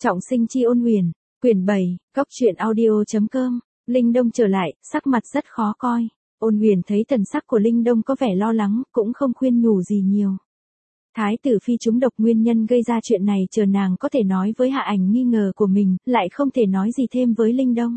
Trọng sinh chi ôn huyền, quyển 7, góc truyện audio.com, Linh Đông trở lại, sắc mặt rất khó coi. Ôn huyền thấy thần sắc của Linh Đông có vẻ lo lắng, cũng không khuyên nhủ gì nhiều. Thái tử phi trúng độc nguyên nhân gây ra chuyện này chờ nàng có thể nói với Hạ Ảnh nghi ngờ của mình, lại không thể nói gì thêm với Linh Đông.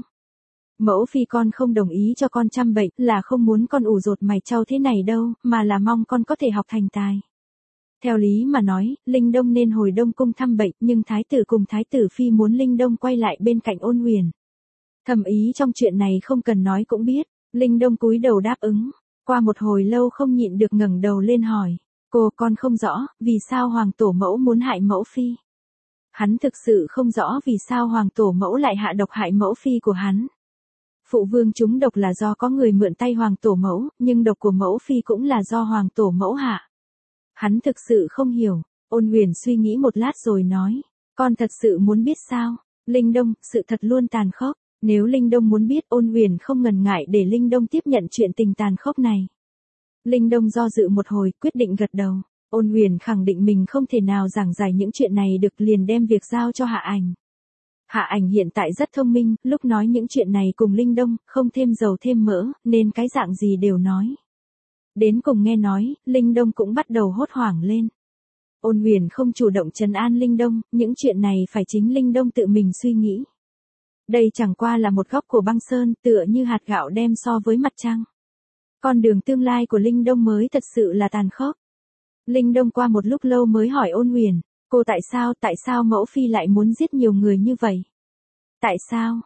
Mẫu phi con không đồng ý cho con chăm bệnh, là không muốn con ủ rột mày trâu thế này đâu, mà là mong con có thể học thành tài. Theo lý mà nói, Linh Đông nên hồi Đông cung thăm bệnh, nhưng thái tử cùng thái tử phi muốn Linh Đông quay lại bên cạnh ôn huyền. Thầm ý trong chuyện này không cần nói cũng biết, Linh Đông cúi đầu đáp ứng. Qua một hồi lâu không nhịn được ngẩng đầu lên hỏi, con không rõ, vì sao hoàng tổ mẫu muốn hại mẫu phi. Hắn thực sự không rõ vì sao hoàng tổ mẫu lại hạ độc hại mẫu phi của hắn. Phụ vương trúng độc là do có người mượn tay hoàng tổ mẫu, nhưng độc của mẫu phi cũng là do hoàng tổ mẫu hạ. Hắn thực sự không hiểu, ôn huyền suy nghĩ một lát rồi nói, con thật sự muốn biết sao? Linh Đông, sự thật luôn tàn khốc, nếu Linh Đông muốn biết ôn huyền không ngần ngại để Linh Đông tiếp nhận chuyện tình tàn khốc này. Linh Đông do dự một hồi, quyết định gật đầu, ôn huyền khẳng định mình không thể nào giảng giải những chuyện này được liền đem việc giao cho Hạ Ảnh. Hạ Ảnh hiện tại rất thông minh, lúc nói những chuyện này cùng Linh Đông, không thêm dầu thêm mỡ, nên cái dạng gì đều nói. Đến cùng nghe nói, Linh Đông cũng bắt đầu hốt hoảng lên. Ôn huyền không chủ động trấn an Linh Đông, những chuyện này phải chính Linh Đông tự mình suy nghĩ. Đây chẳng qua là một góc của băng sơn, tựa như hạt gạo đem so với mặt trăng. Con đường tương lai của Linh Đông mới thật sự là tàn khốc. Linh Đông qua một lúc lâu mới hỏi ôn huyền, cô tại sao mẫu phi lại muốn giết nhiều người như vậy? Tại sao,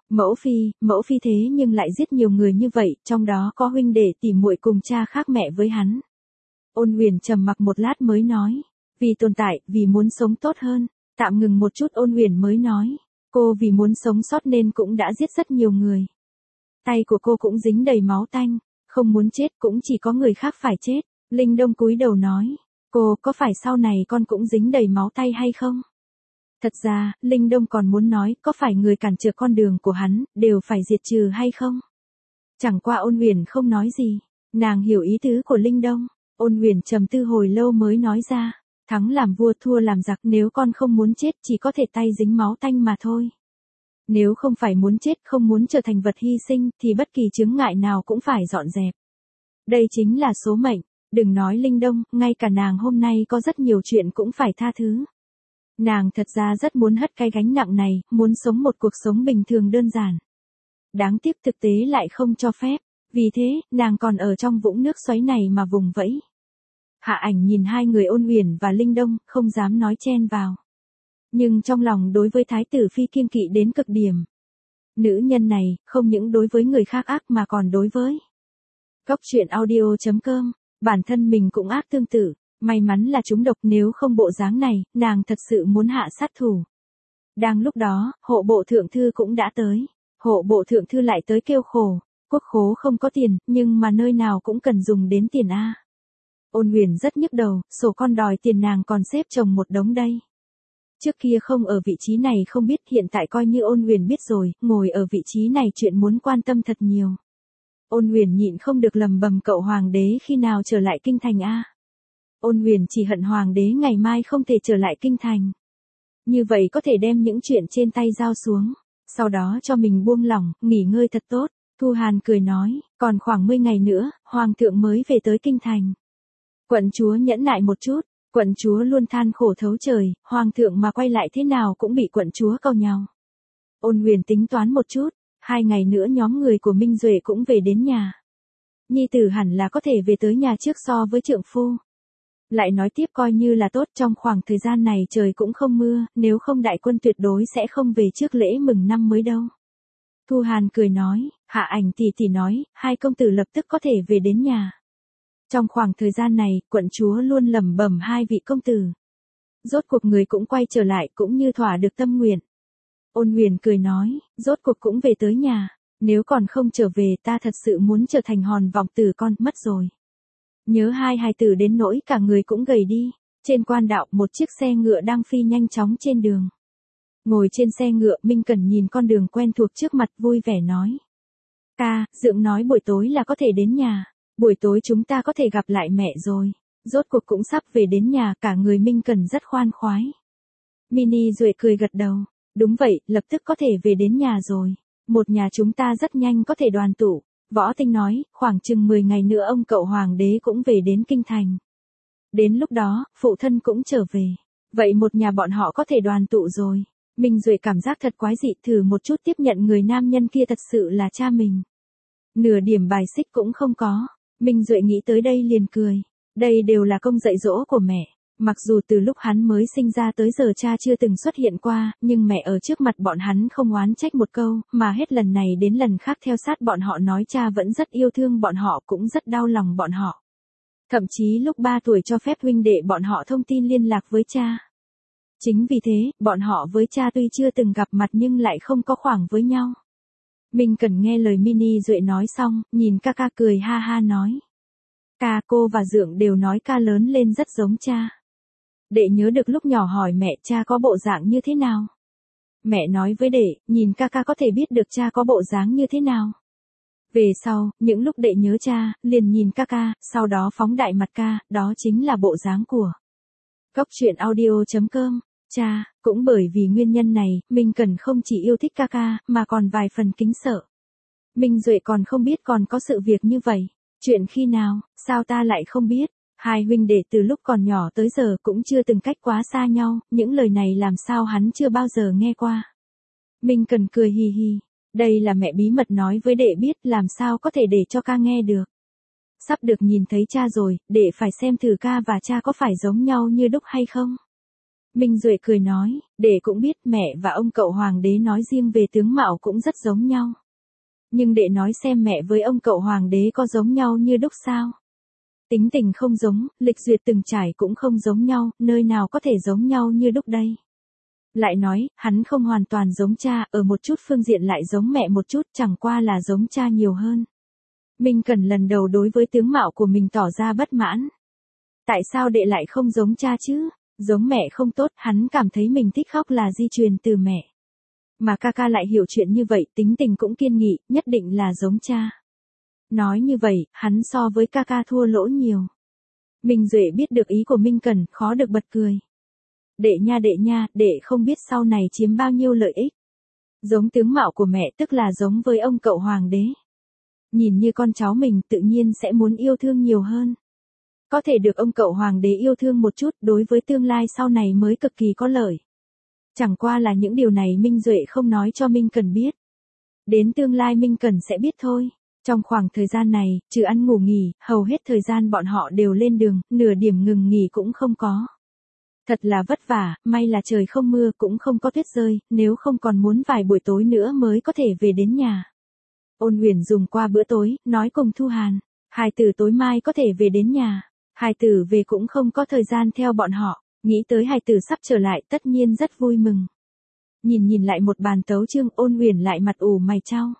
mẫu phi thế nhưng lại giết nhiều người như vậy, trong đó có huynh đệ tỉ muội cùng cha khác mẹ với hắn. Ôn huyền trầm mặc một lát mới nói, vì tồn tại, vì muốn sống tốt hơn. Tạm ngừng một chút ôn huyền mới nói, cô vì muốn sống sót nên cũng đã giết rất nhiều người. Tay của cô cũng dính đầy máu tanh, không muốn chết cũng chỉ có người khác phải chết. Linh Đông cúi đầu nói, cô có phải sau này con cũng dính đầy máu tay hay không? Thật ra, Linh Đông còn muốn nói, có phải người cản trở con đường của hắn, đều phải diệt trừ hay không? Chẳng qua ôn huyền không nói gì, nàng hiểu ý tứ của Linh Đông, ôn huyền trầm tư hồi lâu mới nói ra, thắng làm vua thua làm giặc, nếu con không muốn chết chỉ có thể tay dính máu tanh mà thôi. Nếu không phải muốn chết, không muốn trở thành vật hy sinh, thì bất kỳ chướng ngại nào cũng phải dọn dẹp. Đây chính là số mệnh, đừng nói Linh Đông, ngay cả nàng hôm nay có rất nhiều chuyện cũng phải tha thứ. Nàng thật ra rất muốn hất cái gánh nặng này, muốn sống một cuộc sống bình thường đơn giản. Đáng tiếc thực tế lại không cho phép, vì thế, nàng còn ở trong vũng nước xoáy này mà vùng vẫy. Hạ Ảnh nhìn hai người ôn huyền và Linh Đông, không dám nói chen vào. Nhưng trong lòng đối với thái tử phi kiêng kỵ đến cực điểm. Nữ nhân này, không những đối với người khác ác mà còn đối với. Góc truyện audio.com, bản thân mình cũng ác tương tự. May mắn là trúng độc, nếu không bộ dáng này, nàng thật sự muốn hạ sát thủ. Đang lúc đó, hộ bộ thượng thư cũng đã tới. Hộ bộ thượng thư lại tới kêu khổ, quốc khố không có tiền, nhưng mà nơi nào cũng cần dùng đến tiền a. Ôn huyền rất nhức đầu, sổ con đòi tiền nàng còn xếp chồng một đống đây. Trước kia không ở vị trí này không biết, hiện tại coi như ôn huyền biết rồi, ngồi ở vị trí này chuyện muốn quan tâm thật nhiều. Ôn huyền nhịn không được lầm bầm, cậu hoàng đế khi nào trở lại kinh thành a? Ôn huyền chỉ hận hoàng đế ngày mai không thể trở lại kinh thành. Như vậy có thể đem những chuyện trên tay giao xuống, sau đó cho mình buông lỏng, nghỉ ngơi thật tốt. Thu Hàn cười nói, còn khoảng 10 ngày nữa, hoàng thượng mới về tới kinh thành. Quận chúa nhẫn nại một chút, quận chúa luôn than khổ thấu trời, hoàng thượng mà quay lại thế nào cũng bị quận chúa cau nhàu. Ôn huyền tính toán một chút, 2 ngày nữa nhóm người của Minh Duệ cũng về đến nhà. Nhi tử hẳn là có thể về tới nhà trước so với trượng phu. Lại nói tiếp coi như là tốt, trong khoảng thời gian này trời cũng không mưa, nếu không đại quân tuyệt đối sẽ không về trước lễ mừng năm mới đâu. Thu Hàn cười nói, Hạ Ảnh tỷ nói, hai công tử lập tức có thể về đến nhà. Trong khoảng thời gian này, quận chúa luôn lẩm bẩm hai vị công tử. Rốt cuộc người cũng quay trở lại, cũng như thỏa được tâm nguyện. Ôn huyền cười nói, rốt cuộc cũng về tới nhà, nếu còn không trở về ta thật sự muốn trở thành hòn vọng tử con, mất rồi. Nhớ hai hài tử đến nỗi cả người cũng gầy đi. Trên quan đạo, một chiếc xe ngựa đang phi nhanh chóng trên đường. Ngồi trên xe ngựa, Minh Cẩn nhìn con đường quen thuộc trước mặt vui vẻ nói. Ca, Dượng nói buổi tối là có thể đến nhà. Buổi tối chúng ta có thể gặp lại mẹ rồi. Rốt cuộc cũng sắp về đến nhà, cả người Minh Cẩn rất khoan khoái. Mini Duệ cười gật đầu. Đúng vậy, lập tức có thể về đến nhà rồi. Một nhà chúng ta rất nhanh có thể đoàn tụ. Võ Tinh nói, khoảng chừng 10 ngày nữa ông cậu hoàng đế cũng về đến kinh thành. Đến lúc đó, phụ thân cũng trở về. Vậy một nhà bọn họ có thể đoàn tụ rồi. Minh Duệ cảm giác thật quái dị, thử một chút tiếp nhận người nam nhân kia thật sự là cha mình. Nửa điểm bài xích cũng không có. Minh Duệ nghĩ tới đây liền cười. Đây đều là công dạy dỗ của mẹ. Mặc dù từ lúc hắn mới sinh ra tới giờ cha chưa từng xuất hiện qua, nhưng mẹ ở trước mặt bọn hắn không oán trách một câu, mà hết lần này đến lần khác theo sát bọn họ nói cha vẫn rất yêu thương bọn họ, cũng rất đau lòng bọn họ. Thậm chí lúc 3 tuổi cho phép huynh đệ bọn họ thông tin liên lạc với cha. Chính vì thế, bọn họ với cha tuy chưa từng gặp mặt nhưng lại không có khoảng với nhau. Mình cần nghe lời Mini Duệ nói xong, nhìn ca ca cười ha ha nói. Ca, cô và Dượng đều nói ca lớn lên rất giống cha. Đệ nhớ được lúc nhỏ hỏi mẹ cha có bộ dạng như thế nào. Mẹ nói với đệ, nhìn ca ca có thể biết được cha có bộ dáng như thế nào. Về sau, những lúc đệ nhớ cha, liền nhìn ca ca, sau đó phóng đại mặt ca, đó chính là bộ dáng của. Cóc truyện audio.com. Cha, cũng bởi vì nguyên nhân này, Minh Cần không chỉ yêu thích ca ca, mà còn vài phần kính sợ. Minh Duệ còn không biết còn có sự việc như vậy. Chuyện khi nào, sao ta lại không biết? Hai huynh đệ từ lúc còn nhỏ tới giờ cũng chưa từng cách quá xa nhau, những lời này làm sao hắn chưa bao giờ nghe qua. Minh Cần cười hì hì. Đây là mẹ bí mật nói với đệ biết, làm sao có thể để cho ca nghe được. Sắp được nhìn thấy cha rồi, đệ phải xem thử ca và cha có phải giống nhau như đúc hay không. Minh Duệ cười nói, đệ cũng biết mẹ và ông cậu hoàng đế nói riêng về tướng mạo cũng rất giống nhau. Nhưng đệ nói xem mẹ với ông cậu hoàng đế có giống nhau như đúc sao? Tính tình không giống, lịch duyệt từng trải cũng không giống nhau, nơi nào có thể giống nhau như đúc đây? Lại nói, hắn không hoàn toàn giống cha, ở một chút phương diện lại giống mẹ một chút, chẳng qua là giống cha nhiều hơn. Minh Cần lần đầu đối với tướng mạo của mình tỏ ra bất mãn. Tại sao đệ lại không giống cha chứ? Giống mẹ không tốt, hắn cảm thấy mình thích khóc là di truyền từ mẹ. Mà ca ca lại hiểu chuyện như vậy, tính tình cũng kiên nghị, nhất định là giống cha. Nói như vậy, hắn so với ca ca thua lỗ nhiều. Minh Duệ biết được ý của Minh Cần, khó được bật cười. Đệ nha, đệ không biết sau này chiếm bao nhiêu lợi ích. Giống tướng mạo của mẹ tức là giống với ông cậu hoàng đế. Nhìn như con cháu mình tự nhiên sẽ muốn yêu thương nhiều hơn. Có thể được ông cậu hoàng đế yêu thương một chút đối với tương lai sau này mới cực kỳ có lợi. Chẳng qua là những điều này Minh Duệ không nói cho Minh Cần biết. Đến tương lai Minh Cần sẽ biết thôi. Trong khoảng thời gian này, trừ ăn ngủ nghỉ, hầu hết thời gian bọn họ đều lên đường, nửa điểm ngừng nghỉ cũng không có. Thật là vất vả, may là trời không mưa cũng không có tuyết rơi, nếu không còn muốn vài buổi tối nữa mới có thể về đến nhà. Ôn Huyền dùng qua bữa tối, nói cùng Thu Hàn, hai tử tối mai có thể về đến nhà. Hai tử về cũng không có thời gian theo bọn họ, nghĩ tới hai tử sắp trở lại tất nhiên rất vui mừng. Nhìn lại một bàn tấu chương, Ôn Huyền lại mặt ủ mày chau.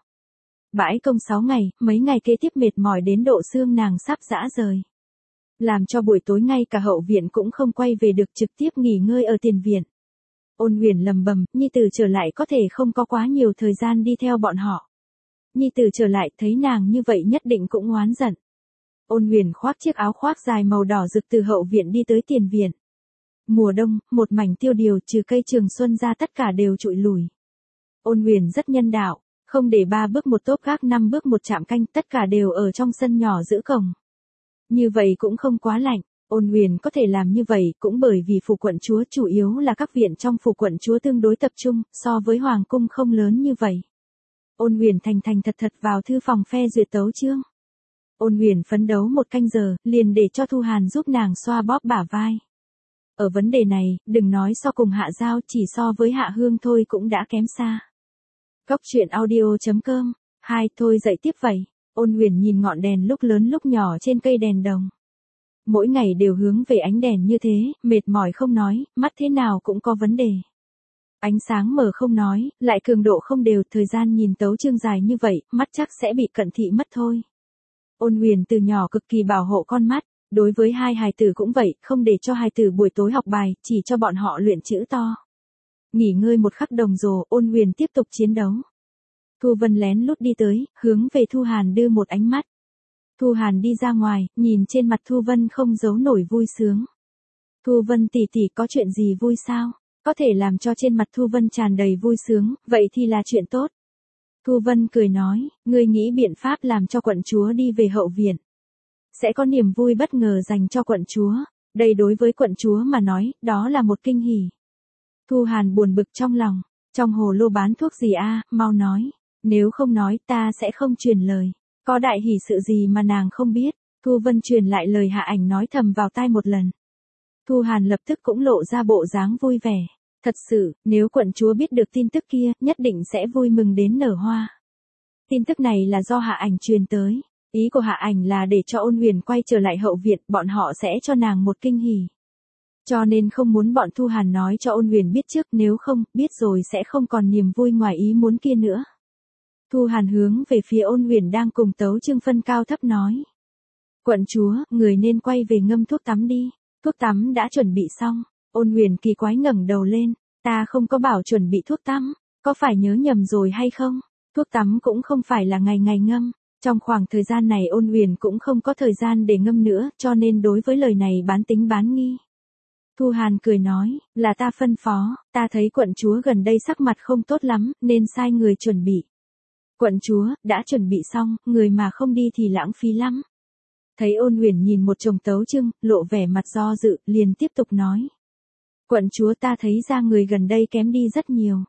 Bãi công 6 ngày, mấy ngày kế tiếp mệt mỏi đến độ xương nàng sắp rã rời. Làm cho buổi tối ngay cả hậu viện cũng không quay về được, trực tiếp nghỉ ngơi ở tiền viện. Ôn Huyền lầm bầm, nhi tử trở lại có thể không có quá nhiều thời gian đi theo bọn họ. Nhi tử trở lại thấy nàng như vậy nhất định cũng oán giận. Ôn Huyền khoác chiếc áo khoác dài màu đỏ rực từ hậu viện đi tới tiền viện. Mùa đông, một mảnh tiêu điều trừ cây trường xuân ra tất cả đều trụi lùi. Ôn Huyền rất nhân đạo, không để 3 bước một tốp gác 5 bước một chạm canh, tất cả đều ở trong sân nhỏ giữ cổng. Như vậy cũng không quá lạnh, Ôn Huyền có thể làm như vậy cũng bởi vì phủ quận chúa chủ yếu là các viện trong phủ quận chúa tương đối tập trung, so với hoàng cung không lớn như vậy. Ôn Huyền thành thật vào thư phòng phê duyệt tấu chương. Ôn Huyền phấn đấu 1 canh giờ, liền để cho Thu Hàn giúp nàng xoa bóp bả vai. Ở vấn đề này, đừng nói so cùng Hạ Giao, chỉ so với Hạ Hương thôi cũng đã kém xa. Cóc truyện audio.com. Thôi dậy tiếp vậy. Ôn Huyền nhìn ngọn đèn lúc lớn lúc nhỏ trên cây đèn đồng. Mỗi ngày đều hướng về ánh đèn như thế, mệt mỏi không nói, mắt thế nào cũng có vấn đề. Ánh sáng mờ không nói, lại cường độ không đều, thời gian nhìn tấu chương dài như vậy, mắt chắc sẽ bị cận thị mất thôi. Ôn Huyền từ nhỏ cực kỳ bảo hộ con mắt, đối với hai hài tử cũng vậy, không để cho hài tử buổi tối học bài, chỉ cho bọn họ luyện chữ to. Nghỉ ngơi một khắc đồng hồ, Ôn Huyền tiếp tục chiến đấu. Thu Vân lén lút đi tới, hướng về Thu Hàn đưa một ánh mắt. Thu Hàn đi ra ngoài, nhìn trên mặt Thu Vân không giấu nổi vui sướng. Thu Vân tỷ tỷ có chuyện gì vui sao? có thể làm cho trên mặt Thu Vân tràn đầy vui sướng, vậy thì là chuyện tốt. Thu Vân cười nói, ngươi nghĩ biện pháp làm cho quận chúa đi về hậu viện. Sẽ có niềm vui bất ngờ dành cho quận chúa, đây đối với quận chúa mà nói, đó là một kinh hỉ. Thu Hàn buồn bực trong lòng, trong hồ lô bán thuốc gì a, mau nói, nếu không nói ta sẽ không truyền lời, có đại hỉ sự gì mà nàng không biết. Thu Vân truyền lại lời Hạ Ảnh nói thầm vào tai một lần. Thu Hàn lập tức cũng lộ ra bộ dáng vui vẻ. Thật sự, nếu quận chúa biết được tin tức kia, nhất định sẽ vui mừng đến nở hoa. Tin tức này là do Hạ Ảnh truyền tới. Ý của Hạ Ảnh là để cho Ôn Huyền quay trở lại hậu viện, bọn họ sẽ cho nàng một kinh hỉ. Cho nên không muốn bọn Thu Hàn nói cho Ôn Huyền biết trước, nếu không, biết rồi sẽ không còn niềm vui ngoài ý muốn kia nữa. Thu Hàn hướng về phía Ôn Huyền đang cùng Tấu Trương Phân cao thấp nói. Quận chúa, người nên quay về ngâm thuốc tắm đi. Thuốc tắm đã chuẩn bị xong. Ôn Huyền kỳ quái ngẩng đầu lên. Ta không có bảo chuẩn bị thuốc tắm. Có phải nhớ nhầm rồi hay không? Thuốc tắm cũng không phải là ngày ngày ngâm. Trong khoảng thời gian này Ôn Huyền cũng không có thời gian để ngâm nữa, cho nên đối với lời này bán tính bán nghi. Thu Hàn cười nói, là ta phân phó, ta thấy quận chúa gần đây sắc mặt không tốt lắm, nên sai người chuẩn bị. Quận chúa, đã chuẩn bị xong, người mà không đi thì lãng phí lắm. Thấy Ôn Huyền nhìn một chồng Tấu Trưng, lộ vẻ mặt do dự, liền tiếp tục nói. Quận chúa, ta thấy da người gần đây kém đi rất nhiều.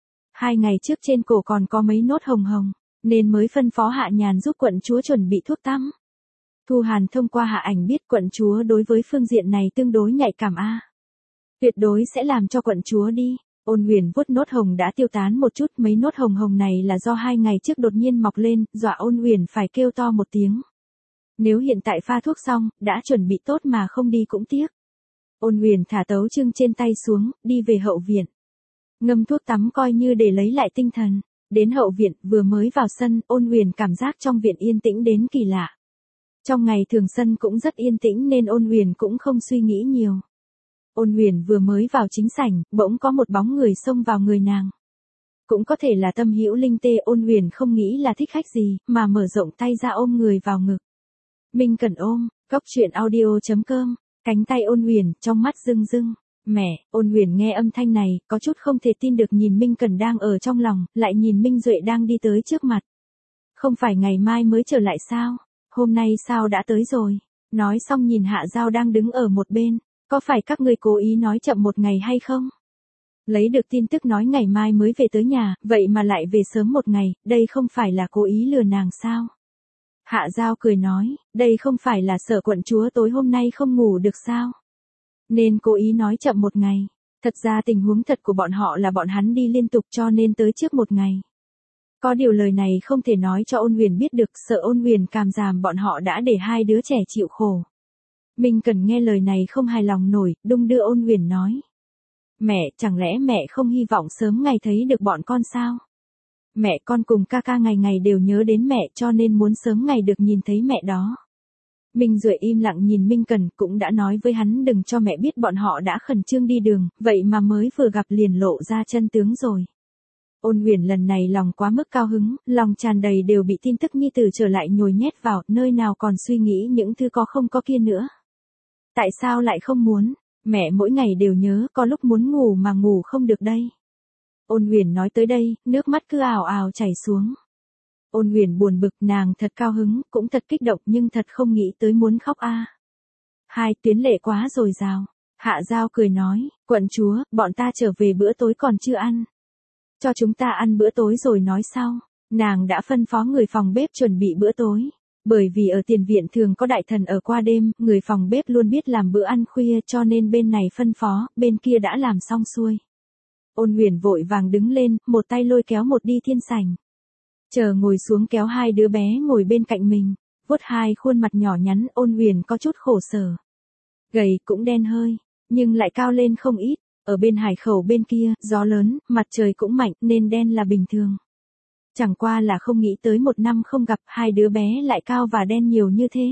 2 ngày trước trên cổ còn có mấy nốt hồng hồng, nên mới phân phó Hạ Nhàn giúp quận chúa chuẩn bị thuốc tắm. Thu Hàn thông qua Hạ Ảnh biết quận chúa đối với phương diện này tương đối nhạy cảm a. Tuyệt đối sẽ làm cho quận chúa đi. Ôn Huyền vuốt nốt hồng đã tiêu tán một chút, mấy nốt hồng hồng này là do 2 ngày trước đột nhiên mọc lên, dọa Ôn Huyền phải kêu to một tiếng. Nếu hiện tại pha thuốc xong, đã chuẩn bị tốt mà không đi cũng tiếc. Ôn Huyền thả Tấu Trưng trên tay xuống, đi về hậu viện. Ngâm thuốc tắm coi như để lấy lại tinh thần. Đến hậu viện, vừa mới vào sân, Ôn Huyền cảm giác trong viện yên tĩnh đến kỳ lạ. Trong ngày thường sân cũng rất yên tĩnh nên Ôn Huyền cũng không suy nghĩ nhiều. Ôn Huyền vừa mới vào chính sảnh, bỗng có một bóng người xông vào người nàng. Cũng có thể là Tâm Hữu Linh tê, Ôn Huyền không nghĩ là thích khách gì, mà mở rộng tay ra ôm người vào ngực. Minh Cẩn ôm, góc truyện audio.com, cánh tay Ôn Huyền, trong mắt rưng rưng. Mẹ, Ôn Huyền nghe âm thanh này, có chút không thể tin được, nhìn Minh Cẩn đang ở trong lòng, lại nhìn Minh Duệ đang đi tới trước mặt. Không phải ngày mai mới trở lại sao? Hôm nay sao đã tới rồi? Nói xong nhìn Hạ Giao đang đứng ở một bên. Có phải các ngươi cố ý nói chậm một ngày hay không? Lấy được tin tức nói ngày mai mới về tới nhà, vậy mà lại về sớm một ngày, đây không phải là cố ý lừa nàng sao? Hạ Giao cười nói, đây không phải là sợ quận chúa tối hôm nay không ngủ được sao? Nên cố ý nói chậm một ngày. Thật ra tình huống thật của bọn họ là bọn hắn đi liên tục cho nên tới trước một ngày. Có điều lời này không thể nói cho Ôn Huyền biết được, sợ Ôn Huyền cảm giảm bọn họ đã để 2 đứa trẻ chịu khổ. Minh Cần nghe lời này không hài lòng nổi, đung đưa Ôn Huyền nói. Mẹ, chẳng lẽ mẹ không hy vọng sớm ngày thấy được bọn con sao? Mẹ, con cùng ca ca ngày ngày đều nhớ đến mẹ cho nên muốn sớm ngày được nhìn thấy mẹ đó. Minh Duệ im lặng nhìn Minh Cần, cũng đã nói với hắn đừng cho mẹ biết bọn họ đã khẩn trương đi đường, vậy mà mới vừa gặp liền lộ ra chân tướng rồi. Ôn Huyền lần này lòng quá mức cao hứng, lòng tràn đầy đều bị tin tức nhi tử trở lại nhồi nhét vào, nơi nào còn suy nghĩ những thứ có không có kia nữa. Tại sao lại không muốn? Mẹ mỗi ngày đều nhớ, có lúc muốn ngủ mà ngủ không được đây. Ôn Huyền nói tới đây, nước mắt cứ ào ào chảy xuống. Ôn Huyền buồn bực, nàng thật cao hứng, cũng thật kích động nhưng thật không nghĩ tới muốn khóc a. Hai tuyến lệ quá dồi dào. Hạ Giao cười nói, quận chúa, bọn ta trở về bữa tối còn chưa ăn. Cho chúng ta ăn bữa tối rồi nói sau. Nàng đã phân phó người phòng bếp chuẩn bị bữa tối. Bởi vì ở tiền viện thường có đại thần ở qua đêm, người phòng bếp luôn biết làm bữa ăn khuya cho nên bên này phân phó, bên kia đã làm xong xuôi. Ôn Huyền vội vàng đứng lên, một tay lôi kéo một đi thiên sảnh. Chờ ngồi xuống kéo 2 đứa bé ngồi bên cạnh mình, vuốt 2 khuôn mặt nhỏ nhắn, Ôn Huyền có chút khổ sở. Gầy cũng đen hơi, nhưng lại cao lên không ít, ở bên hải khẩu bên kia, gió lớn, mặt trời cũng mạnh nên đen là bình thường. Chẳng qua là không nghĩ tới 1 năm không gặp 2 đứa bé lại cao và đen nhiều như thế.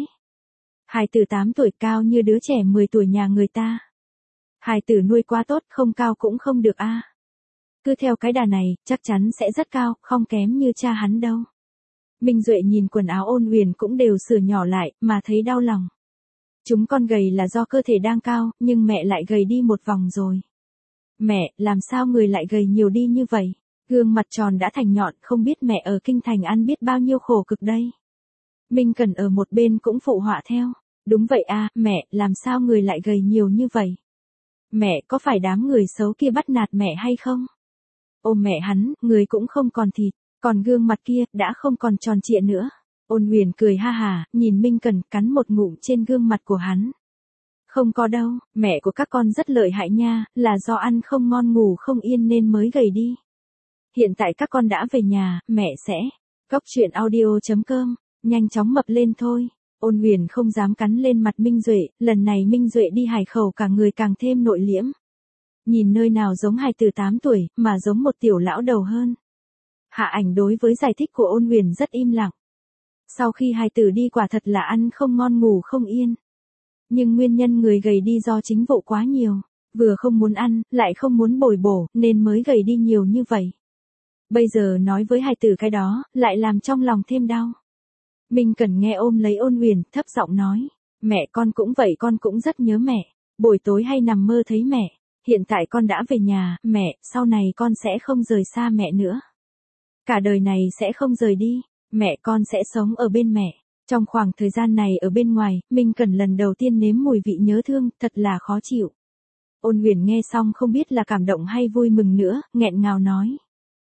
Hài tử 8 tuổi cao như đứa trẻ 10 tuổi nhà người ta. Hài tử nuôi quá tốt, không cao cũng không được a. Cứ theo cái đà này, chắc chắn sẽ rất cao, không kém như cha hắn đâu. Minh Duệ nhìn quần áo Ôn Huyền cũng đều sửa nhỏ lại, mà thấy đau lòng. Chúng con gầy là do cơ thể đang cao, nhưng mẹ lại gầy đi một vòng rồi. Mẹ, làm sao người lại gầy nhiều đi như vậy? Gương mặt tròn đã thành nhọn, không biết mẹ ở kinh thành ăn biết bao nhiêu khổ cực đây. Minh Cần ở một bên cũng phụ họa theo. Đúng vậy à, mẹ, làm sao người lại gầy nhiều như vậy? Mẹ, có phải đám người xấu kia bắt nạt mẹ hay không? Ôm mẹ hắn, người cũng không còn thịt, còn gương mặt kia, đã không còn tròn trịa nữa. Ôn Huyền cười ha hà, nhìn Minh Cần cắn một ngụm trên gương mặt của hắn. Không có đâu, mẹ của các con rất lợi hại nha, là do ăn không ngon ngủ không yên nên mới gầy đi. Hiện tại các con đã về nhà, mẹ sẽ. Góc truyện audio.com, nhanh chóng mập lên thôi. Ôn Huyền không dám cắn lên mặt Minh Duệ, lần này Minh Duệ đi Hải Khẩu cả người càng thêm nội liễm. Nhìn nơi nào giống hài tử 8 tuổi, mà giống một tiểu lão đầu hơn. Hạ Ảnh đối với giải thích của Ôn Huyền rất im lặng. Sau khi hài tử đi quả thật là ăn không ngon ngủ không yên. Nhưng nguyên nhân người gầy đi do chính vụ quá nhiều, vừa không muốn ăn, lại không muốn bồi bổ, nên mới gầy đi nhiều như vậy. Bây giờ nói với hài tử cái đó, lại làm trong lòng thêm đau. Minh Cần nghe ôm lấy Ôn Huyền, thấp giọng nói, mẹ con cũng vậy, con cũng rất nhớ mẹ, buổi tối hay nằm mơ thấy mẹ, hiện tại con đã về nhà, mẹ, sau này con sẽ không rời xa mẹ nữa. Cả đời này sẽ không rời đi, mẹ con sẽ sống ở bên mẹ. Trong khoảng thời gian này ở bên ngoài, Minh Cần lần đầu tiên nếm mùi vị nhớ thương, thật là khó chịu. Ôn Huyền nghe xong không biết là cảm động hay vui mừng nữa, nghẹn ngào nói.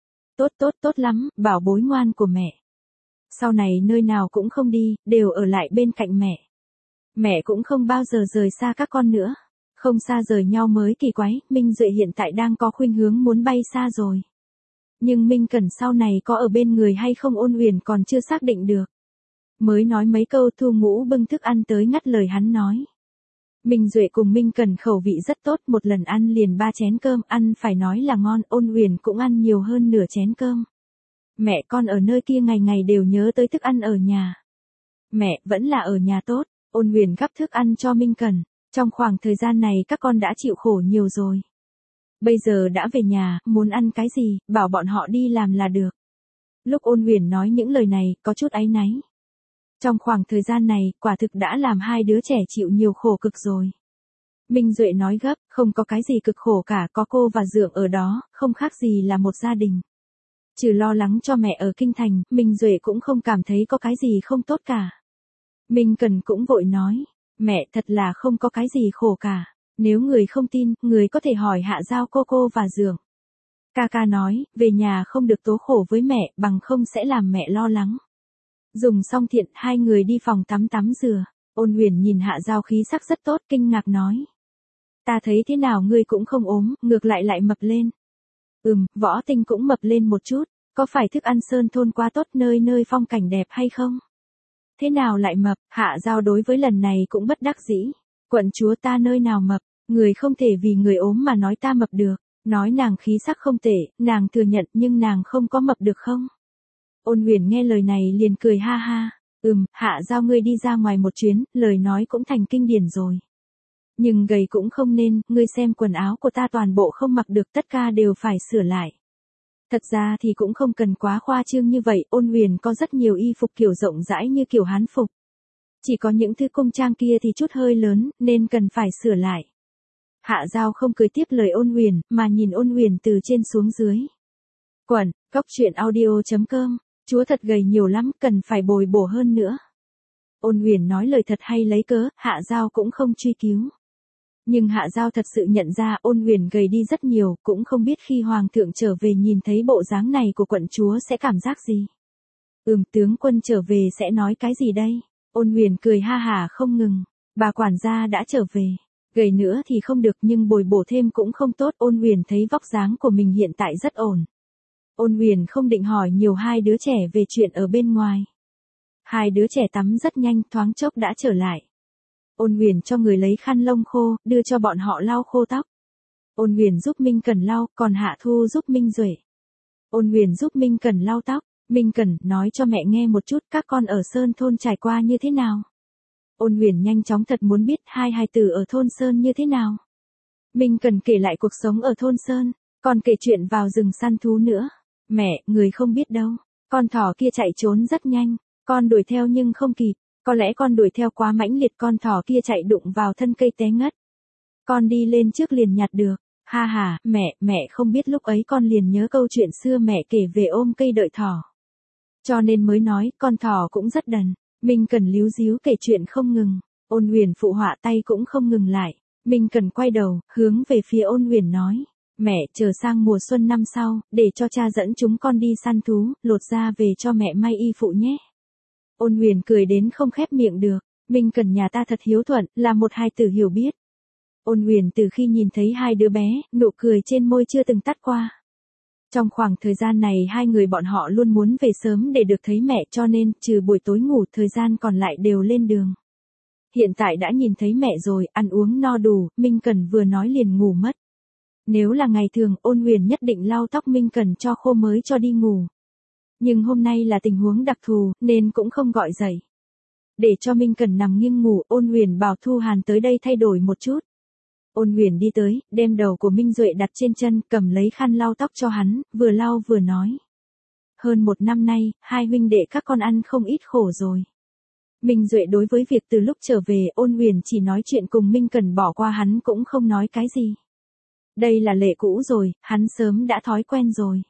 Tốt lắm, bảo bối ngoan của mẹ. Sau này nơi nào cũng không đi, đều ở lại bên cạnh mẹ. Mẹ cũng không bao giờ rời xa các con nữa. Không xa rời nhau mới kỳ quái, Minh Duệ hiện tại đang có khuynh hướng muốn bay xa rồi. Nhưng Minh Cần sau này có ở bên người hay không Ôn Huyền còn chưa xác định được. Mới nói mấy câu Thu Ngũ bưng thức ăn tới ngắt lời hắn nói. Minh Duệ cùng Minh Cần khẩu vị rất tốt, một lần ăn liền 3 chén cơm, ăn phải nói là ngon, Ôn Huyền cũng ăn nhiều hơn nửa chén cơm. Mẹ con ở nơi kia ngày ngày đều nhớ tới thức ăn ở nhà. Mẹ, vẫn là ở nhà tốt. Ôn Huyền gắp thức ăn cho Minh Cần. Trong khoảng thời gian này các con đã chịu khổ nhiều rồi. Bây giờ đã về nhà, muốn ăn cái gì, bảo bọn họ đi làm là được. Lúc Ôn Huyền nói những lời này, có chút áy náy. Trong khoảng thời gian này, quả thực đã làm hai đứa trẻ chịu nhiều khổ cực rồi. Minh Duệ nói gấp, không có cái gì cực khổ cả, có cô và Dượng ở đó, không khác gì là một gia đình. Trừ lo lắng cho mẹ ở kinh thành, Minh Duệ cũng không cảm thấy có cái gì không tốt cả. Minh Cần cũng vội nói, mẹ thật là không có cái gì khổ cả. Nếu người không tin, người có thể hỏi Hạ Giao cô và Dượng. Ca nói, về nhà không được tố khổ với mẹ, bằng không sẽ làm mẹ lo lắng. Dùng xong thiện, hai người đi phòng tắm rửa. Ôn Huyền nhìn Hạ Giao khí sắc rất tốt, kinh ngạc nói. Ta thấy thế nào ngươi cũng không ốm, ngược lại mập lên. Võ Tinh cũng mập lên một chút, có phải thức ăn sơn thôn quá tốt nơi nơi phong cảnh đẹp hay không? Thế nào lại mập? Hạ Giao đối với lần này cũng bất đắc dĩ. Quận chúa ta nơi nào mập, người không thể vì người ốm mà nói ta mập được. Nói nàng khí sắc không tệ, nàng thừa nhận nhưng nàng không có mập được không? Ôn Huyền nghe lời này liền cười ha ha. Hạ Giao ngươi đi ra ngoài một chuyến, lời nói cũng thành kinh điển rồi. Nhưng gầy cũng không nên, ngươi xem quần áo của ta toàn bộ không mặc được, tất cả đều phải sửa lại. Thật ra thì cũng không cần quá khoa trương như vậy, Ôn Huyền có rất nhiều y phục kiểu rộng rãi như kiểu Hán phục. Chỉ có những thứ cung trang kia thì chút hơi lớn, nên cần phải sửa lại. Hạ Giao không cười tiếp lời Ôn Huyền, mà nhìn Ôn Huyền từ trên xuống dưới. Quẩn, góc truyện audio.com, chúa thật gầy nhiều lắm, cần phải bồi bổ hơn nữa. Ôn Huyền nói lời thật hay lấy cớ, Hạ Giao cũng không truy cứu. Nhưng Hạ Giao thật sự nhận ra Ôn Huyền gầy đi rất nhiều, cũng không biết khi Hoàng thượng trở về nhìn thấy bộ dáng này của quận chúa sẽ cảm giác gì. Tướng quân trở về sẽ nói cái gì đây? Ôn Huyền cười ha hả không ngừng, bà quản gia đã trở về. Gầy nữa thì không được nhưng bồi bổ thêm cũng không tốt. Ôn Huyền thấy vóc dáng của mình hiện tại rất ổn. Ôn Huyền không định hỏi nhiều hai đứa trẻ về chuyện ở bên ngoài. Hai đứa trẻ tắm rất nhanh, thoáng chốc đã trở lại. Ôn Huyền cho người lấy khăn lông khô, đưa cho bọn họ lau khô tóc. Ôn Huyền giúp Minh Cần lau, còn Hạ Thu giúp Minh Duệ. Ôn Huyền giúp Minh Cần lau tóc. Minh Cần, nói cho mẹ nghe một chút các con ở Sơn thôn trải qua như thế nào. Ôn Huyền nhanh chóng thật muốn biết hai hài tử ở thôn Sơn như thế nào. Minh Cần kể lại cuộc sống ở thôn Sơn, còn kể chuyện vào rừng săn thú nữa. Mẹ, người không biết đâu, con thỏ kia chạy trốn rất nhanh, con đuổi theo nhưng không kịp, có lẽ con đuổi theo quá mãnh liệt, con thỏ kia chạy đụng vào thân cây té ngất. Con đi lên trước liền nhặt được, Ha ha, mẹ không biết lúc ấy con liền nhớ câu chuyện xưa mẹ kể về ôm cây đợi thỏ. Cho nên mới nói, con thỏ cũng rất đần. Minh Cần líu díu kể chuyện không ngừng. Ôn Huyền phụ họa tay cũng không ngừng lại. Minh Cần quay đầu, hướng về phía Ôn Huyền nói. Mẹ, chờ sang mùa xuân năm sau, để cho cha dẫn chúng con đi săn thú, lột da về cho mẹ may y phụ nhé. Ôn Huyền cười đến không khép miệng được. Minh Cần nhà ta thật hiếu thuận, là một hài tử hiểu biết. Ôn Huyền từ khi nhìn thấy hai đứa bé, nụ cười trên môi chưa từng tắt qua. Trong khoảng thời gian này hai người bọn họ luôn muốn về sớm để được thấy mẹ, cho nên, trừ buổi tối ngủ, thời gian còn lại đều lên đường. Hiện tại đã nhìn thấy mẹ rồi, ăn uống no đủ, Minh Cần vừa nói liền ngủ mất. Nếu là ngày thường, Ôn Huyền nhất định lau tóc Minh Cần cho khô mới cho đi ngủ. Nhưng hôm nay là tình huống đặc thù, nên cũng không gọi dậy. Để cho Minh Cần nằm nghiêng ngủ, Ôn Huyền bảo Thu Hàn tới đây thay đổi một chút. Ôn Huyền đi tới, đem đầu của Minh Duệ đặt trên chân, cầm lấy khăn lau tóc cho hắn, vừa lau vừa nói. Hơn một năm nay, hai huynh đệ các con ăn không ít khổ rồi. Minh Duệ đối với việc từ lúc trở về, Ôn Huyền chỉ nói chuyện cùng Minh Cần bỏ qua hắn cũng không nói cái gì. Đây là lệ cũ rồi, hắn sớm đã thói quen rồi.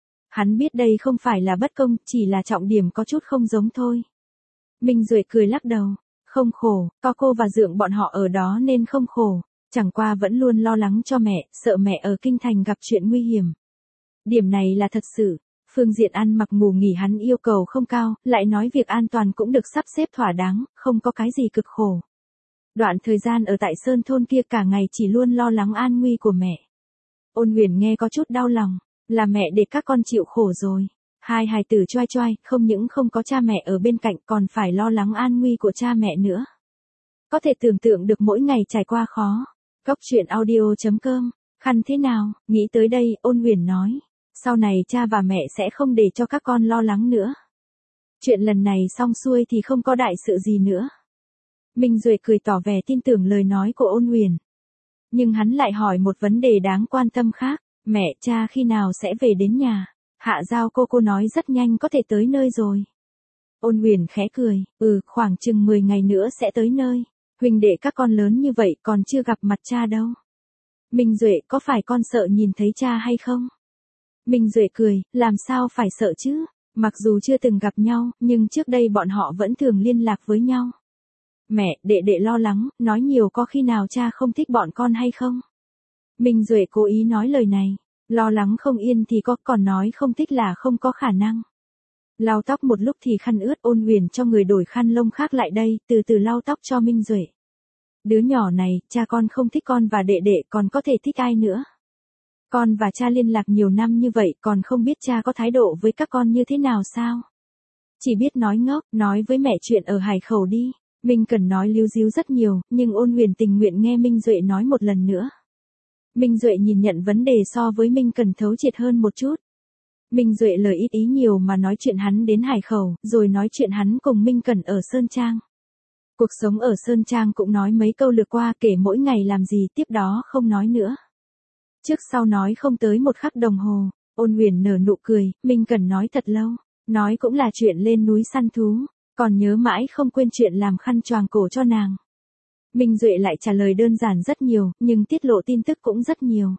Hắn biết đây không phải là bất công, chỉ là trọng điểm có chút không giống thôi. Minh Duệ cười lắc đầu, không khổ, có cô và Dượng bọn họ ở đó nên không khổ. Chẳng qua vẫn luôn lo lắng cho mẹ, sợ mẹ ở kinh thành gặp chuyện nguy hiểm. Điểm này là thật sự. Phương diện ăn mặc ngủ nghỉ hắn yêu cầu không cao, lại nói việc an toàn cũng được sắp xếp thỏa đáng, không có cái gì cực khổ. Đoạn thời gian ở tại Sơn thôn kia cả ngày chỉ luôn lo lắng an nguy của mẹ. Ôn Huyền nghe có chút đau lòng, là mẹ để các con chịu khổ rồi. Hai hài tử choai choai, không những không có cha mẹ ở bên cạnh còn phải lo lắng an nguy của cha mẹ nữa. Có thể tưởng tượng được mỗi ngày trải qua khó. Góc truyện audio.com, khăn thế nào, nghĩ tới đây, Ôn Huyền nói. Sau này cha và mẹ sẽ không để cho các con lo lắng nữa. Chuyện lần này xong xuôi thì không có đại sự gì nữa. Minh Duệ cười tỏ vẻ tin tưởng lời nói của Ôn Huyền. Nhưng hắn lại hỏi một vấn đề đáng quan tâm khác. Mẹ, cha khi nào sẽ về đến nhà? Hạ Giao cô nói rất nhanh có thể tới nơi rồi. Ôn Huyền khẽ cười, khoảng chừng 10 ngày nữa sẽ tới nơi. Huynh đệ các con lớn như vậy còn chưa gặp mặt cha đâu. Minh Duệ, có phải con sợ nhìn thấy cha hay không? Minh Duệ cười, làm sao phải sợ chứ? Mặc dù chưa từng gặp nhau, nhưng trước đây bọn họ vẫn thường liên lạc với nhau. Mẹ, đệ lo lắng, nói nhiều có khi nào cha không thích bọn con hay không? Minh Duệ cố ý nói lời này. Lo lắng không yên thì có, còn nói không thích là không có khả năng. Lau tóc một lúc thì khăn ướt, Ôn Huyền cho người đổi khăn lông khác lại đây, từ từ lau tóc cho Minh Duệ. Đứa nhỏ này, cha con không thích con và đệ còn có thể thích ai nữa. Con và cha liên lạc nhiều năm như vậy còn không biết cha có thái độ với các con như thế nào sao? Chỉ biết nói ngốc, nói với mẹ chuyện ở Hải Khẩu đi. Minh Cần nói líu díu rất nhiều, nhưng Ôn Huyền tình nguyện nghe Minh Duệ nói một lần nữa. Minh Duệ nhìn nhận vấn đề so với Minh Cần thấu triệt hơn một chút. Minh Duệ lời ít ý nhiều mà nói chuyện hắn đến Hải Khẩu, rồi nói chuyện hắn cùng Minh Cần ở Sơn Trang. Cuộc sống ở Sơn Trang cũng nói mấy câu lược qua, kể mỗi ngày làm gì, tiếp đó không nói nữa. Trước sau nói không tới một khắc đồng hồ, Ôn Huyền nở nụ cười, Minh Cần nói thật lâu, nói cũng là chuyện lên núi săn thú, còn nhớ mãi không quên chuyện làm khăn choàng cổ cho nàng. Minh Duệ lại trả lời đơn giản rất nhiều, nhưng tiết lộ tin tức cũng rất nhiều.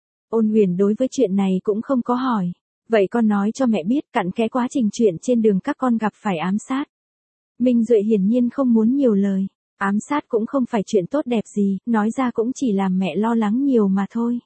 Ôn Huyền đối với chuyện này cũng không có hỏi. Vậy con nói cho mẹ biết cặn kẽ quá trình chuyện trên đường các con gặp phải ám sát. Minh Duệ hiển nhiên không muốn nhiều lời. Ám sát cũng không phải chuyện tốt đẹp gì, nói ra cũng chỉ làm mẹ lo lắng nhiều mà thôi.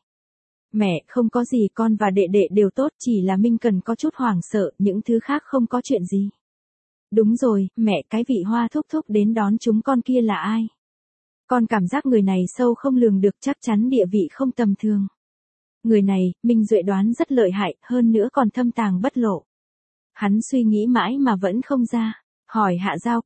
Mẹ, không có gì, con và đệ đều tốt, chỉ là Minh Cần có chút hoảng sợ, những thứ khác không có chuyện gì. Đúng rồi, mẹ, cái vị Hoa thúc thúc đến đón chúng con kia là ai? Con cảm giác người này sâu không lường được, chắc chắn địa vị không tầm thường. Người này, Minh Duệ đoán rất lợi hại, hơn nữa còn thâm tàng bất lộ. Hắn suy nghĩ mãi mà vẫn không ra. Hỏi Hạ Giao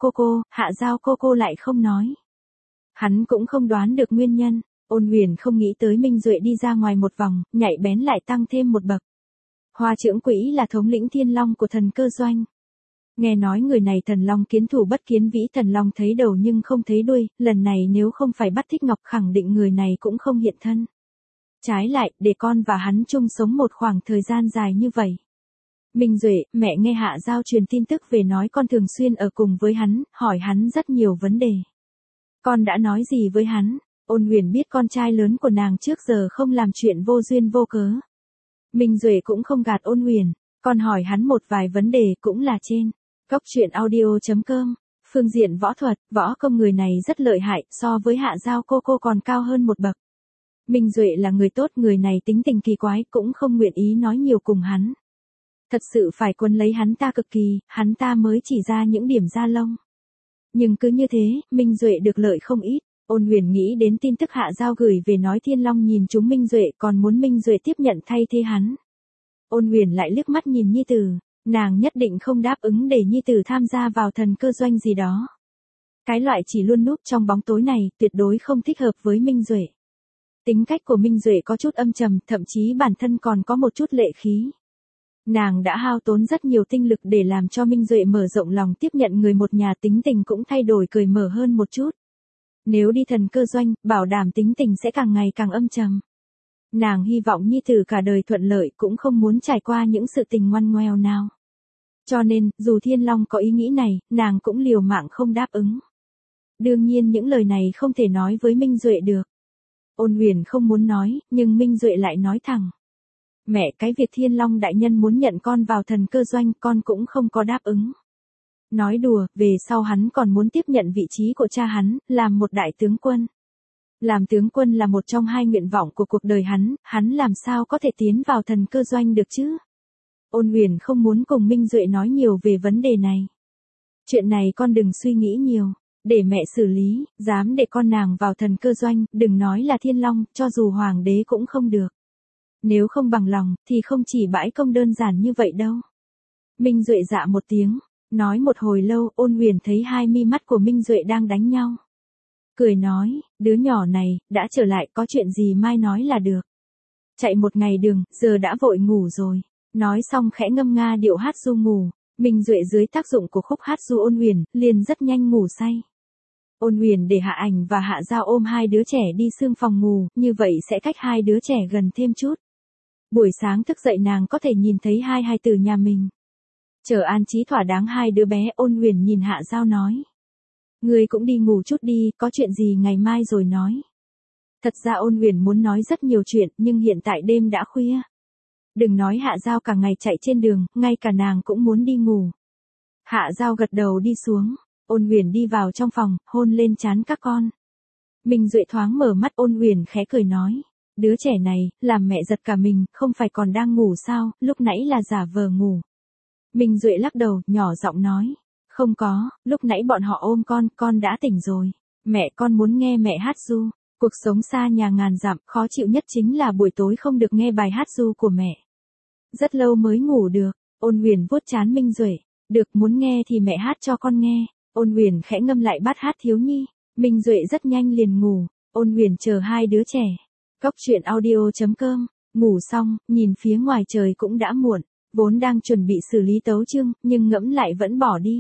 cô lại không nói. Hắn cũng không đoán được nguyên nhân. Ôn Huyền không nghĩ tới Minh Duệ đi ra ngoài một vòng, nhạy bén lại tăng thêm một bậc. Hoa Trưởng Quỹ là thống lĩnh Thiên Long của Thần Cơ Doanh. Nghe nói người này Thần Long kiến thủ bất kiến vĩ, Thần Long thấy đầu nhưng không thấy đuôi, lần này nếu không phải bắt Thích Ngọc khẳng định người này cũng không hiện thân. Trái lại, để con và hắn chung sống một khoảng thời gian dài như vậy. Minh Duệ, mẹ nghe Hạ Giao truyền tin tức về nói con thường xuyên ở cùng với hắn, hỏi hắn rất nhiều vấn đề. Con đã nói gì với hắn? Ôn Huyền biết con trai lớn của nàng trước giờ không làm chuyện vô duyên vô cớ. Minh Duệ cũng không gạt Ôn Huyền, còn hỏi hắn một vài vấn đề cũng là trên góc truyện audio.com. Phương diện võ thuật, võ công người này rất lợi hại, so với Hạ Giao cô còn cao hơn một bậc. Minh Duệ là người tốt, người này tính tình kỳ quái, cũng không nguyện ý nói nhiều cùng hắn. Thật sự phải quấn lấy hắn ta cực kỳ, hắn ta mới chỉ ra những điểm da lông. Nhưng cứ như thế, Minh Duệ được lợi không ít. Ôn Huyền nghĩ đến tin tức Hạ Giao gửi về nói Thiên Long nhìn trúng Minh Duệ, còn muốn Minh Duệ tiếp nhận thay thế hắn. Ôn Huyền lại liếc mắt nhìn nhi tử, nàng nhất định không đáp ứng để nhi tử tham gia vào thần cơ doanh gì đó. Cái loại chỉ luôn núp trong bóng tối này, tuyệt đối không thích hợp với Minh Duệ. Tính cách của Minh Duệ có chút âm trầm, thậm chí bản thân còn có một chút lệ khí. Nàng đã hao tốn rất nhiều tinh lực để làm cho Minh Duệ mở rộng lòng tiếp nhận người một nhà, tính tình cũng thay đổi cởi mở hơn một chút. Nếu đi thần cơ doanh, bảo đảm tính tình sẽ càng ngày càng âm trầm. Nàng hy vọng nhi tử cả đời thuận lợi, cũng không muốn trải qua những sự tình ngoằn ngoèo nào. Cho nên, dù Thiên Long có ý nghĩ này, nàng cũng liều mạng không đáp ứng. Đương nhiên những lời này không thể nói với Minh Duệ được. Ôn Huyền không muốn nói, nhưng Minh Duệ lại nói thẳng. Mẹ, cái việc Thiên Long đại nhân muốn nhận con vào thần cơ doanh, con cũng không có đáp ứng. Nói đùa, về sau hắn còn muốn tiếp nhận vị trí của cha hắn, làm một đại tướng quân. Làm tướng quân là một trong hai nguyện vọng của cuộc đời hắn làm sao có thể tiến vào thần cơ doanh được chứ? Ôn Huyền không muốn cùng Minh Duệ nói nhiều về vấn đề này. Chuyện này con đừng suy nghĩ nhiều, để mẹ xử lý, dám để con nàng vào thần cơ doanh, đừng nói là Thiên Long, cho dù hoàng đế cũng không được. Nếu không bằng lòng, thì không chỉ bãi công đơn giản như vậy đâu. Minh Duệ dạ một tiếng, nói một hồi lâu, Ôn Huyền thấy hai mi mắt của Minh Duệ đang đánh nhau. Cười nói, đứa nhỏ này, đã trở lại, có chuyện gì mai nói là được. Chạy một ngày đường, giờ đã vội ngủ rồi. Nói xong khẽ ngâm nga điệu hát ru ngủ. Minh Duệ dưới tác dụng của khúc hát ru Ôn Huyền, liền rất nhanh ngủ say. Ôn Huyền để Hạ Ảnh và Hạ Giao ôm hai đứa trẻ đi xương phòng ngủ, như vậy sẽ cách hai đứa trẻ gần thêm chút. Buổi sáng thức dậy nàng có thể nhìn thấy hai hài tử nhà mình. Chờ an trí thỏa đáng hai đứa bé, Ôn Huyền nhìn Hạ Giao nói. Ngươi cũng đi ngủ chút đi, có chuyện gì ngày mai rồi nói. Thật ra Ôn Huyền muốn nói rất nhiều chuyện, nhưng hiện tại đêm đã khuya. Đừng nói Hạ Giao cả ngày chạy trên đường, ngay cả nàng cũng muốn đi ngủ. Hạ Giao gật đầu đi xuống, Ôn Huyền đi vào trong phòng, hôn lên trán các con. Minh Duệ thoáng mở mắt, Ôn Huyền khẽ cười nói. Đứa trẻ này, làm mẹ giật cả mình, không phải còn đang ngủ sao, lúc nãy là giả vờ ngủ. Minh Duệ lắc đầu, nhỏ giọng nói. Không có, lúc nãy bọn họ ôm con đã tỉnh rồi. Mẹ, con muốn nghe mẹ hát ru. Cuộc sống xa nhà ngàn dặm, khó chịu nhất chính là buổi tối không được nghe bài hát ru của mẹ. Rất lâu mới ngủ được. Ôn Huyền vuốt trán Minh Duệ. Được, muốn nghe thì mẹ hát cho con nghe. Ôn Huyền khẽ ngâm lại bát hát thiếu nhi. Minh Duệ rất nhanh liền ngủ. Ôn Huyền chờ hai đứa trẻ. Góc truyện audio.com. Ngủ xong, nhìn phía ngoài trời cũng đã muộn. Vốn đang chuẩn bị xử lý tấu chương, nhưng ngẫm lại vẫn bỏ đi.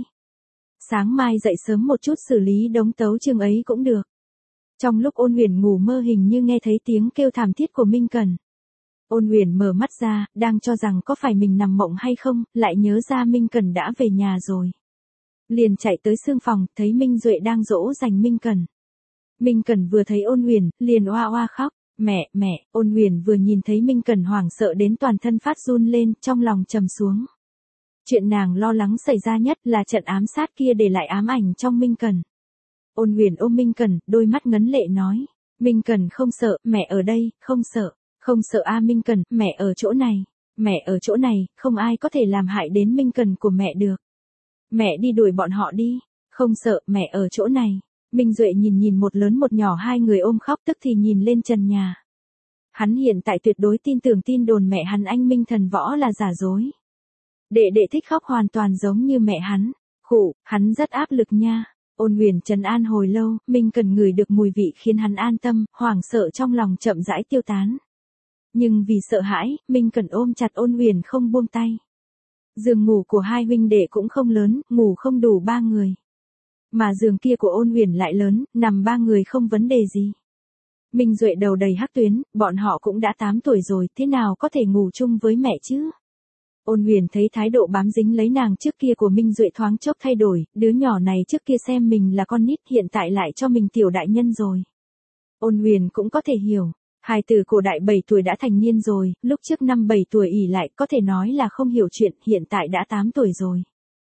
Sáng mai dậy sớm một chút xử lý đống tấu chương ấy cũng được. Trong lúc Ôn Huyền ngủ mơ hình như nghe thấy tiếng kêu thảm thiết của Minh Cần. Ôn Huyền mở mắt ra, đang cho rằng có phải mình nằm mộng hay không, lại nhớ ra Minh Cần đã về nhà rồi. Liền chạy tới xương phòng, thấy Minh Duệ đang dỗ dành Minh Cần. Minh Cần vừa thấy Ôn Huyền, liền oa oa khóc. Mẹ, Ôn Huyền vừa nhìn thấy Minh Cần hoảng sợ đến toàn thân phát run lên, trong lòng trầm xuống. Chuyện nàng lo lắng xảy ra nhất là trận ám sát kia để lại ám ảnh trong Minh Cần. Ôn Huyền ôm Minh Cần, đôi mắt ngấn lệ nói. Minh Cần không sợ, mẹ ở đây, không sợ. Không sợ a Minh Cần, mẹ ở chỗ này. Mẹ ở chỗ này, không ai có thể làm hại đến Minh Cần của mẹ được. Mẹ đi đuổi bọn họ đi. Không sợ, mẹ ở chỗ này. Minh Duệ nhìn một lớn một nhỏ hai người ôm khóc, tức thì nhìn lên trần nhà. Hắn hiện tại tuyệt đối tin đồn mẹ hắn anh Minh Thần Võ là giả dối. Đệ thích khóc hoàn toàn giống như mẹ hắn. Khụ, hắn rất áp lực nha. Ôn Huyền trấn an hồi lâu, Minh Cần ngửi được mùi vị khiến hắn an tâm, hoảng sợ trong lòng chậm rãi tiêu tán. Nhưng vì sợ hãi, Minh Cần ôm chặt Ôn Huyền không buông tay. Giường ngủ của hai huynh đệ cũng không lớn, ngủ không đủ ba người. Mà giường kia của Ôn Huyền lại lớn, nằm ba người không vấn đề gì. Minh Duệ đầu đầy hắc tuyến, bọn họ cũng đã 8 tuổi rồi, thế nào có thể ngủ chung với mẹ chứ? Ôn Huyền thấy thái độ bám dính lấy nàng trước kia của Minh Duệ thoáng chốc thay đổi, đứa nhỏ này trước kia xem mình là con nít hiện tại lại cho mình tiểu đại nhân rồi. Ôn Huyền cũng có thể hiểu. Hài tử cổ đại 7 tuổi đã thành niên rồi, lúc trước năm 7 tuổi ỉ lại có thể nói là không hiểu chuyện, hiện tại đã 8 tuổi rồi.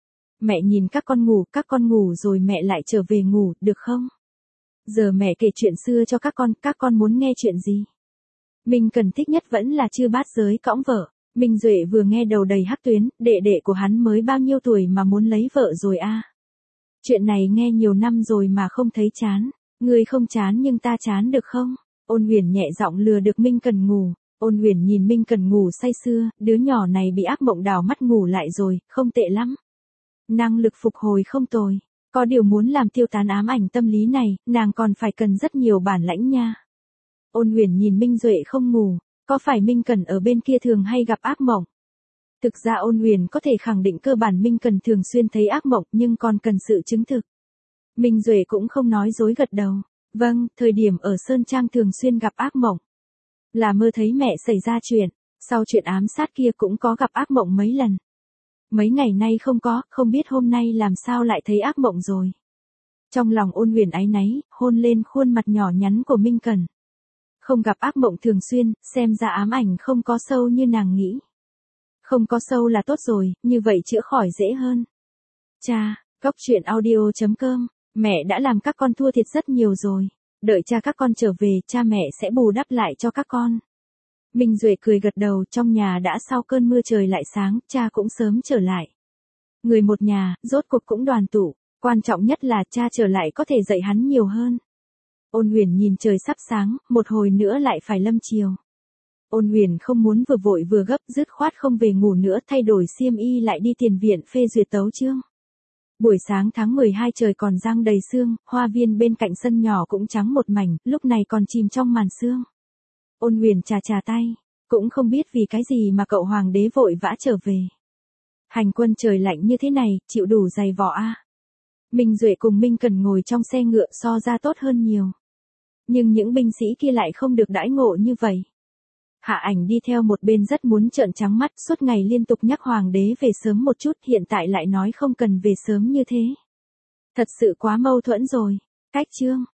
Mẹ nhìn các con ngủ rồi mẹ lại trở về ngủ, được không? Giờ mẹ kể chuyện xưa cho các con muốn nghe chuyện gì? Minh Cần thích nhất vẫn là Chư Bát Giới cõng vợ. Minh Duệ vừa nghe đầu đầy hắc tuyến, đệ đệ của hắn mới bao nhiêu tuổi mà muốn lấy vợ rồi a? Chuyện này nghe nhiều năm rồi mà không thấy chán. Ngươi không chán nhưng ta chán được không? Ôn Huyền nhẹ giọng lừa được Minh Cần ngủ. Ôn Huyền nhìn Minh Cần ngủ say sưa, đứa nhỏ này bị ác mộng đào mắt ngủ lại rồi, không tệ lắm. Năng lực phục hồi không tồi. Có điều muốn làm tiêu tán ám ảnh tâm lý này, nàng còn phải cần rất nhiều bản lãnh nha. Ôn Huyền nhìn Minh Duệ không ngủ, có phải Minh Cần ở bên kia thường hay gặp ác mộng? Thực ra Ôn Huyền có thể khẳng định cơ bản Minh Cần thường xuyên thấy ác mộng nhưng còn cần sự chứng thực. Minh Duệ cũng không nói dối gật đầu. Vâng, thời điểm ở Sơn Trang thường xuyên gặp ác mộng. Là mơ thấy mẹ xảy ra chuyện, sau chuyện ám sát kia cũng có gặp ác mộng mấy lần. Mấy ngày nay không biết hôm nay làm sao lại thấy ác mộng rồi. Trong lòng Ôn Huyền áy náy, hôn lên khuôn mặt nhỏ nhắn của Minh Cần. Không gặp ác mộng thường xuyên, xem ra ám ảnh không có sâu như nàng nghĩ. Không có sâu là tốt rồi, như vậy chữa khỏi dễ hơn. Cha, Góc Truyện Audio.com, mẹ đã làm các con thua thiệt rất nhiều rồi. Đợi cha các con trở về, cha mẹ sẽ bù đắp lại cho các con. Minh Duệ cười gật đầu, trong nhà đã sau cơn mưa trời lại sáng, cha cũng sớm trở lại. Người một nhà, rốt cuộc cũng đoàn tụ, quan trọng nhất là cha trở lại có thể dạy hắn nhiều hơn. Ôn Huyền nhìn trời sắp sáng, một hồi nữa lại phải lâm chiều. Ôn Huyền không muốn vừa vội vừa gấp, dứt khoát không về ngủ nữa, thay đổi xiêm y lại đi tiền viện phê duyệt tấu chương. Buổi sáng tháng 12 trời còn giăng đầy sương, hoa viên bên cạnh sân nhỏ cũng trắng một mảnh, lúc này còn chìm trong màn sương. Ôn Huyền chà tay, cũng không biết vì cái gì mà cậu hoàng đế vội vã trở về. Hành quân trời lạnh như thế này, chịu đủ dày vò a. Minh Duệ cùng Minh Cần ngồi trong xe ngựa so ra tốt hơn nhiều. Nhưng những binh sĩ kia lại không được đãi ngộ như vậy. Hạ Ảnh đi theo một bên rất muốn trợn trắng mắt, suốt ngày liên tục nhắc hoàng đế về sớm một chút, hiện tại lại nói không cần về sớm như thế. Thật sự quá mâu thuẫn rồi. Cách chương